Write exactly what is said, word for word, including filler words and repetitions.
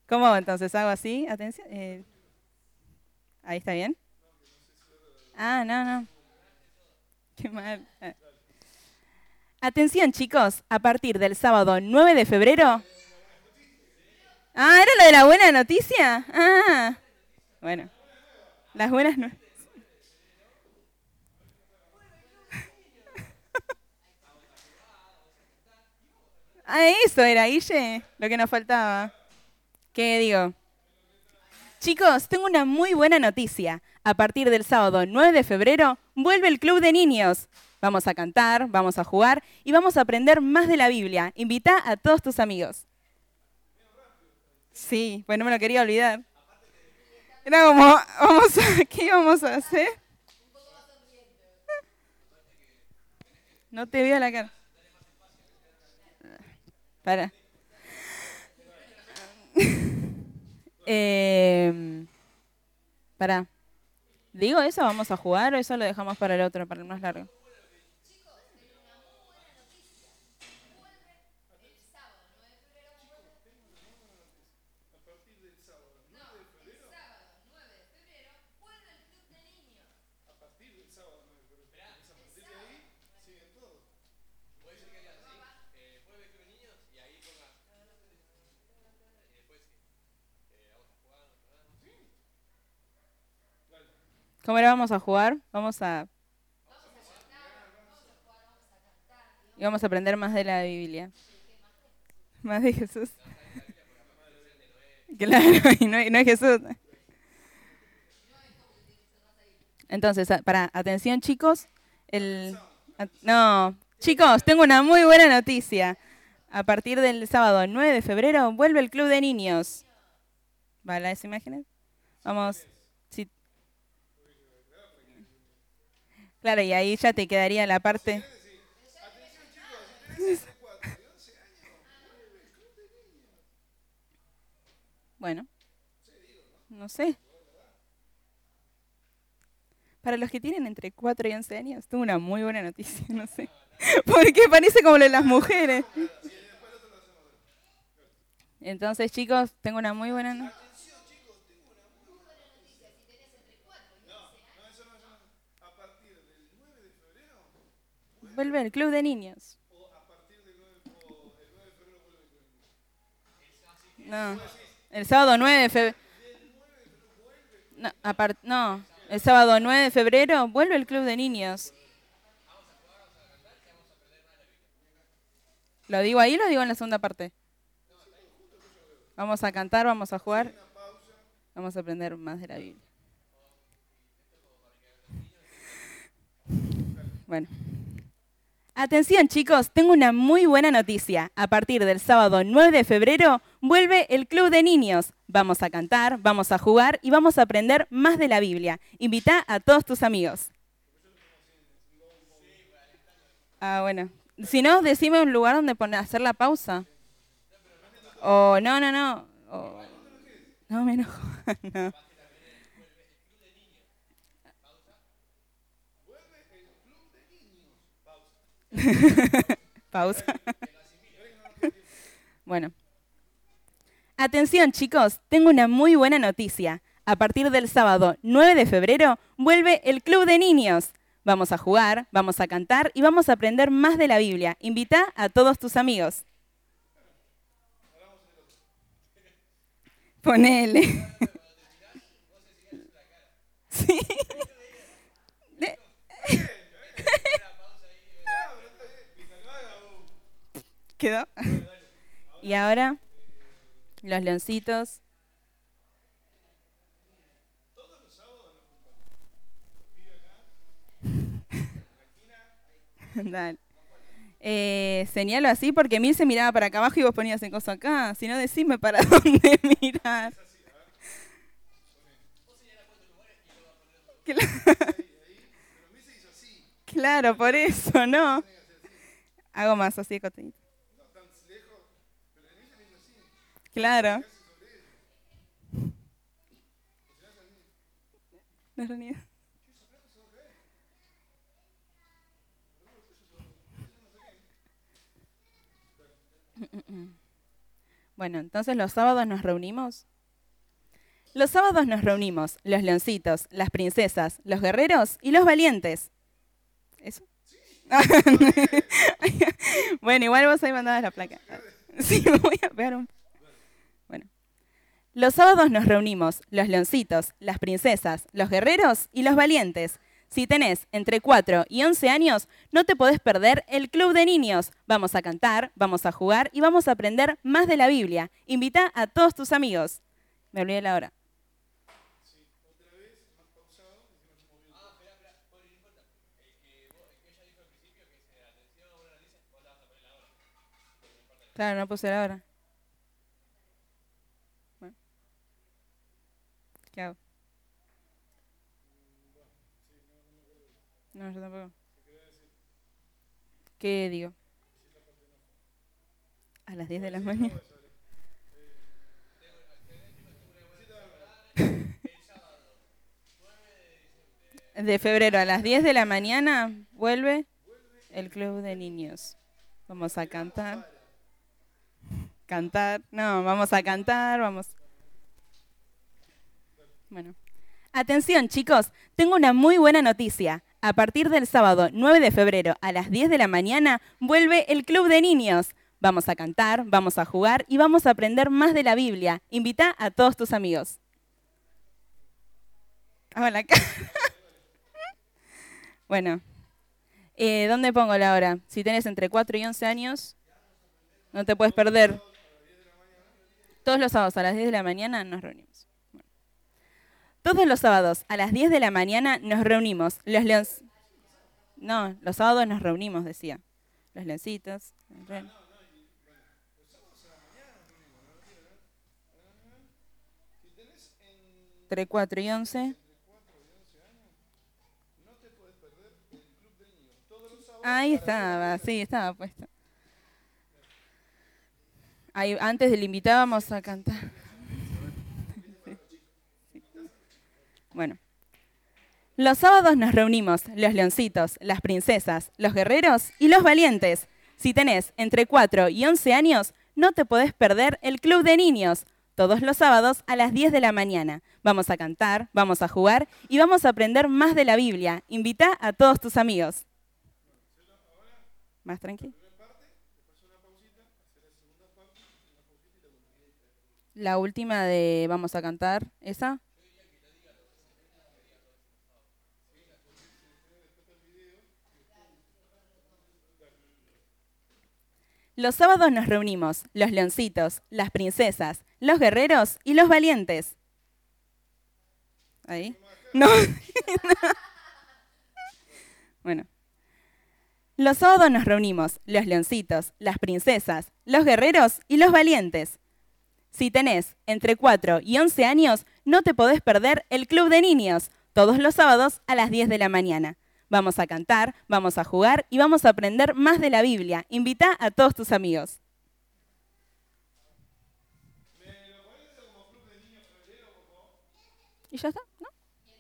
¿Cómo entonces hago así? Atención. eh, ahí está bien. Ah, no, no. Qué mal. Ah. Atención, chicos. A partir del sábado nueve de febrero. Ah, ¿era lo de la buena noticia? Ah, bueno. Las buenas no. Ah, eso era, Guille. Lo que nos faltaba. ¿Qué digo? Chicos, tengo una muy buena noticia. A partir del sábado nueve de febrero vuelve el Club de Niños. Vamos a cantar, vamos a jugar y vamos a aprender más de la Biblia. Invita a todos tus amigos. Sí, pues no me lo quería olvidar. Era como, vamos a, ¿qué vamos a hacer? No te veo la cara. Para. Eh, para. ¿Digo eso? ¿Vamos a jugar o eso lo dejamos para el otro, para el más largo? ¿Cómo era? Vamos a jugar. Vamos a. Y vamos a aprender más de la Biblia. Más de Jesús. Claro, y no, y no es Jesús. Entonces, a- para, atención chicos, el, a- no, chicos, tengo una muy buena noticia. A partir del sábado nueve de febrero vuelve el Club de Niños. ¿Va las imágenes? Vamos, sí, claro, y ahí ya te quedaría la parte. Bueno, no sé. Para los que tienen entre cuatro y once años, tengo una muy buena noticia, no sé. Porque parece como lo de las mujeres. Entonces, chicos, tengo una muy buena noticia. Vuelve el Club de Niños. No, el sábado nueve de febrero. No, apart- no, el sábado nueve de febrero vuelve el Club de Niños. ¿Lo digo ahí o lo digo en la segunda parte? Vamos a cantar, vamos a jugar, vamos a aprender más de la Biblia. Bueno. Atención chicos, tengo una muy buena noticia. A partir del sábado nueve de febrero vuelve el Club de Niños. Vamos a cantar, vamos a jugar y vamos a aprender más de la Biblia. Invita a todos tus amigos. Ah, bueno. Si no, decime un lugar donde poner, hacer la pausa. O no, no, no. O- no me enojo. No. Pausa. Bueno. Atención chicos, tengo una muy buena noticia. A partir del sábado nueve de febrero vuelve el Club de Niños. Vamos a jugar, vamos a cantar y vamos a aprender más de la Biblia. Invita a todos tus amigos. Ponele. Sí. De- ¿Quedó? Y ahora, los leoncitos. Dale. Eh, señalo así porque Mil se miraba para acá abajo y vos ponías en cosa acá. Si no, decime para dónde mirar. Cla- Claro, por eso, ¿no? Hago más así, cotinito. Claro. No es realidad. Bueno, entonces los sábados nos reunimos. Los sábados nos reunimos, los leoncitos, las princesas, los guerreros y los valientes. ¿Eso? Bueno, igual vos ahí mandabas la placa. Sí, me voy a pegar un... Bueno. Los sábados nos reunimos, los leoncitos, las princesas, los guerreros y los valientes. Si tenés entre cuatro y once años, no te podés perder el Club de Niños. Vamos a cantar, vamos a jugar y vamos a aprender más de la Biblia. Invita a todos tus amigos. Me olvidé la hora. Claro, no puse la hora. Bueno. ¿Qué hago? No, yo tampoco. ¿Qué digo? A las diez de la mañana. De febrero a las diez de la mañana vuelve el Club de Niños. Vamos a cantar. Cantar. No, vamos a cantar, vamos. Bueno. Atención, chicos, tengo una muy buena noticia. A partir del sábado nueve de febrero a las diez de la mañana vuelve el Club de Niños. Vamos a cantar, vamos a jugar y vamos a aprender más de la Biblia. Invita a todos tus amigos. Hago la cara. Bueno, eh, ¿dónde pongo la hora? Si tenés entre cuatro y once años, no te puedes perder. Todos los sábados a las diez de la mañana nos reunimos. Bueno. Todos los sábados a las diez de la mañana nos reunimos. Los leoncitos. No, los sábados nos reunimos, decía. Los leoncitos. Entre cuatro y once. Ahí estaba, sí, estaba puesto. Ahí, antes del invitado vamos a cantar. Bueno. Los sábados nos reunimos, los leoncitos, las princesas, los guerreros y los valientes. Si tenés entre cuatro y once años, no te podés perder el Club de Niños. Todos los sábados a las diez de la mañana. Vamos a cantar, vamos a jugar y vamos a aprender más de la Biblia. Invita a todos tus amigos. Más tranquilo. La última de vamos a cantar, ¿esa? Los sábados nos reunimos, los leoncitos, las princesas, los guerreros y los valientes. ¿Ahí? No. Bueno. Los sábados nos reunimos, los leoncitos, las princesas, los guerreros y los valientes. Si tenés entre cuatro y once años, no te podés perder el Club de Niños, todos los sábados a las diez de la mañana. Vamos a cantar, vamos a jugar y vamos a aprender más de la Biblia. Invita a todos tus amigos. ¿Y ya está?